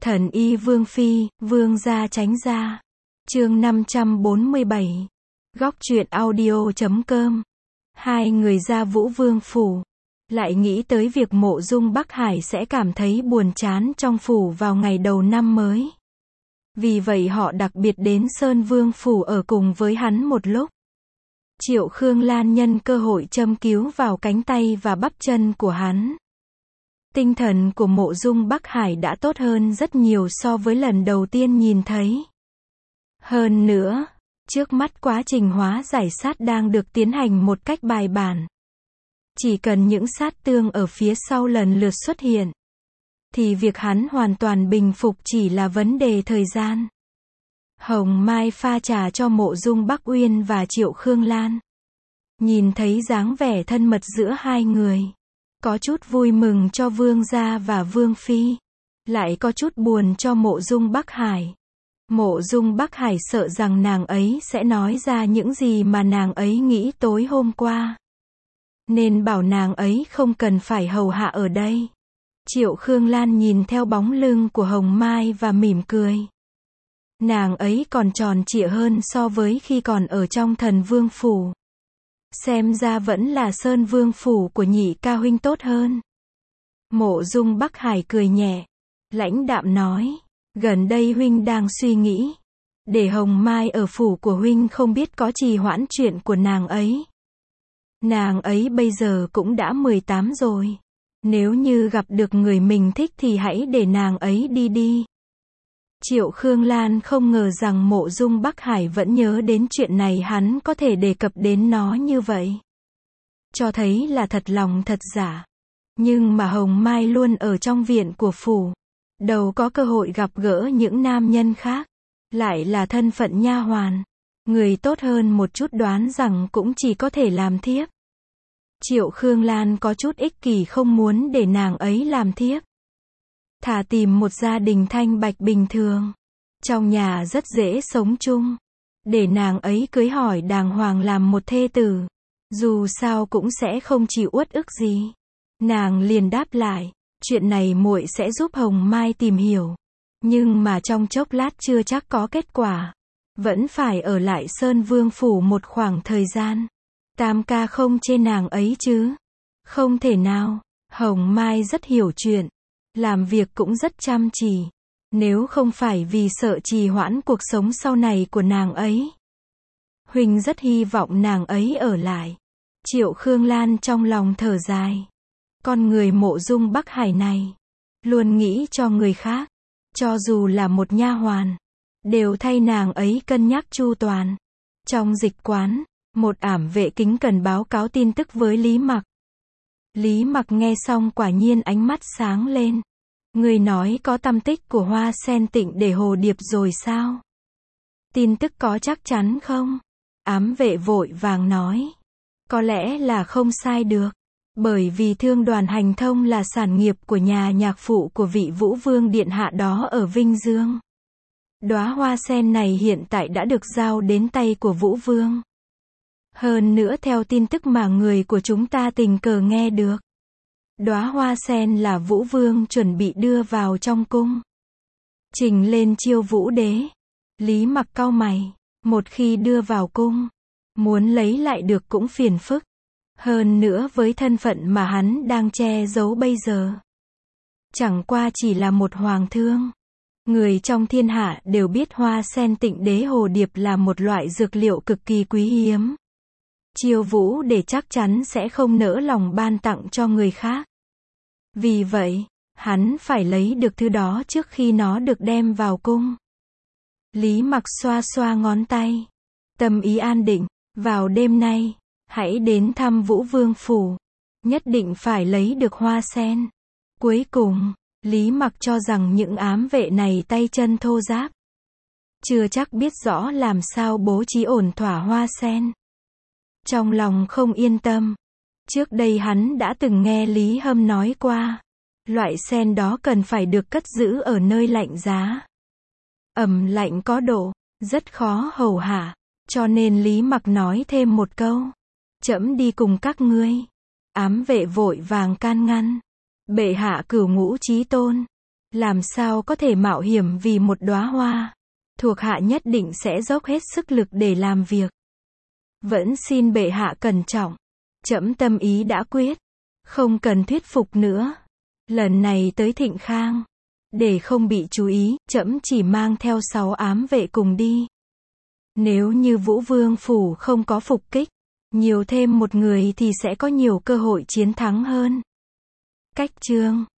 Thần y Vương Phi, Vương gia tránh ra. Chương 547. Góc truyện audio.com. Hai người ra Vũ Vương phủ, lại nghĩ tới việc Mộ Dung Bắc Hải sẽ cảm thấy buồn chán trong phủ vào ngày đầu năm mới. Vì vậy họ đặc biệt đến Sơn Vương phủ ở cùng với hắn một lúc. Triệu Khương Lan nhân cơ hội châm cứu vào cánh tay và bắp chân của hắn. Tinh thần của Mộ Dung Bắc Hải đã tốt hơn rất nhiều so với lần đầu tiên nhìn thấy. Hơn nữa, trước mắt quá trình hóa giải sát đang được tiến hành một cách bài bản. Chỉ cần những sát tương ở phía sau lần lượt xuất hiện, thì việc hắn hoàn toàn bình phục chỉ là vấn đề thời gian. Hồng Mai pha trà cho Mộ Dung Bắc Uyên và Triệu Khương Lan. Nhìn thấy dáng vẻ thân mật giữa hai người, có chút vui mừng cho Vương gia và Vương Phi, lại có chút buồn cho Mộ Dung Bắc Hải. Mộ Dung Bắc Hải sợ rằng nàng ấy sẽ nói ra những gì mà nàng ấy nghĩ tối hôm qua, nên bảo nàng ấy không cần phải hầu hạ ở đây. Triệu Khương Lan nhìn theo bóng lưng của Hồng Mai và mỉm cười. Nàng ấy còn tròn trịa hơn so với khi còn ở trong Thần Vương phủ. Xem ra vẫn là Sơn Vương phủ của nhị ca huynh tốt hơn. Mộ Dung Bắc Hải cười nhẹ, lãnh đạm nói, gần đây huynh đang suy nghĩ, để Hồng Mai ở phủ của huynh không biết có trì hoãn chuyện của nàng ấy. Nàng ấy bây giờ cũng đã 18 rồi. Nếu như gặp được người mình thích thì hãy để nàng ấy đi đi. Triệu Khương Lan không ngờ rằng Mộ Dung Bắc Hải vẫn nhớ đến chuyện này, hắn có thể đề cập đến nó như vậy, cho thấy là thật lòng thật giả. Nhưng mà Hồng Mai luôn ở trong viện của phủ, đâu có cơ hội gặp gỡ những nam nhân khác, lại là thân phận nha hoàn, người tốt hơn một chút đoán rằng cũng chỉ có thể làm thiếp. Triệu Khương Lan có chút ích kỷ, không muốn để nàng ấy làm thiếp. Thà tìm một gia đình thanh bạch bình thường, trong nhà rất dễ sống chung, để nàng ấy cưới hỏi đàng hoàng làm một thê tử, dù sao cũng sẽ không chịu uất ức gì. Nàng liền đáp lại, chuyện này muội sẽ giúp Hồng Mai tìm hiểu, nhưng mà trong chốc lát chưa chắc có kết quả, vẫn phải ở lại Sơn Vương phủ một khoảng thời gian. Tam ca không chê nàng ấy chứ? Không thể nào, Hồng Mai rất hiểu chuyện, làm việc cũng rất chăm chỉ, nếu không phải vì sợ trì hoãn cuộc sống sau này của nàng ấy, huynh rất hy vọng nàng ấy ở lại. Triệu Khương Lan trong lòng thở dài, con người Mộ Dung Bắc Hải này, luôn nghĩ cho người khác, cho dù là một nha hoàn, đều thay nàng ấy cân nhắc chu toàn. Trong dịch quán, một ảm vệ kính cần báo cáo tin tức với Lý Mặc. Lý Mặc nghe xong quả nhiên ánh mắt sáng lên. Người nói có tăm tích của Hoa Sen Tịnh để Hồ Điệp rồi sao? Tin tức có chắc chắn không? Ám vệ vội vàng nói, có lẽ là không sai được, bởi vì Thương Đoàn Hành Thông là sản nghiệp của nhà nhạc phụ của vị Vũ Vương điện hạ đó ở Vinh Dương. Đóa hoa sen này hiện tại đã được giao đến tay của Vũ Vương. Hơn nữa theo tin tức mà người của chúng ta tình cờ nghe được, đóa hoa sen là Vũ Vương chuẩn bị đưa vào trong cung, trình lên chiêu Vũ Đế. Lý Mặc cau mày, một khi đưa vào cung, muốn lấy lại được cũng phiền phức. Hơn nữa với thân phận mà hắn đang che giấu bây giờ, chẳng qua chỉ là một hoàng thương. Người trong thiên hạ đều biết Hoa Sen Tịnh Đế Hồ Điệp là một loại dược liệu cực kỳ quý hiếm. Chiêu Vũ để chắc chắn sẽ không nỡ lòng ban tặng cho người khác. Vì vậy, hắn phải lấy được thứ đó trước khi nó được đem vào cung. Lý Mặc xoa xoa ngón tay, tâm ý an định, vào đêm nay, hãy đến thăm Vũ Vương phủ, nhất định phải lấy được hoa sen. Cuối cùng, Lý Mặc cho rằng những ám vệ này tay chân thô ráp, chưa chắc biết rõ làm sao bố trí ổn thỏa hoa sen. Trong lòng không yên tâm, trước đây hắn đã từng nghe Lý Hâm nói qua, loại sen đó cần phải được cất giữ ở nơi lạnh giá, ẩm lạnh có độ, rất khó hầu hạ, cho nên Lý Mặc nói thêm một câu, trẫm đi cùng các ngươi. Ám vệ vội vàng can ngăn, bệ hạ cửu ngũ chí tôn, Làm sao có thể mạo hiểm vì một đóa hoa. Thuộc hạ nhất định sẽ dốc hết sức lực để làm việc. Vẫn xin bệ hạ cẩn trọng. Trẫm tâm ý đã quyết. Không cần thuyết phục nữa. Lần này tới Thịnh Khang. Để không bị chú ý, trẫm chỉ mang theo 6 ám vệ cùng đi. Nếu như Vũ Vương Phủ không có phục kích, nhiều thêm một người thì sẽ có nhiều cơ hội chiến thắng hơn. Cách chương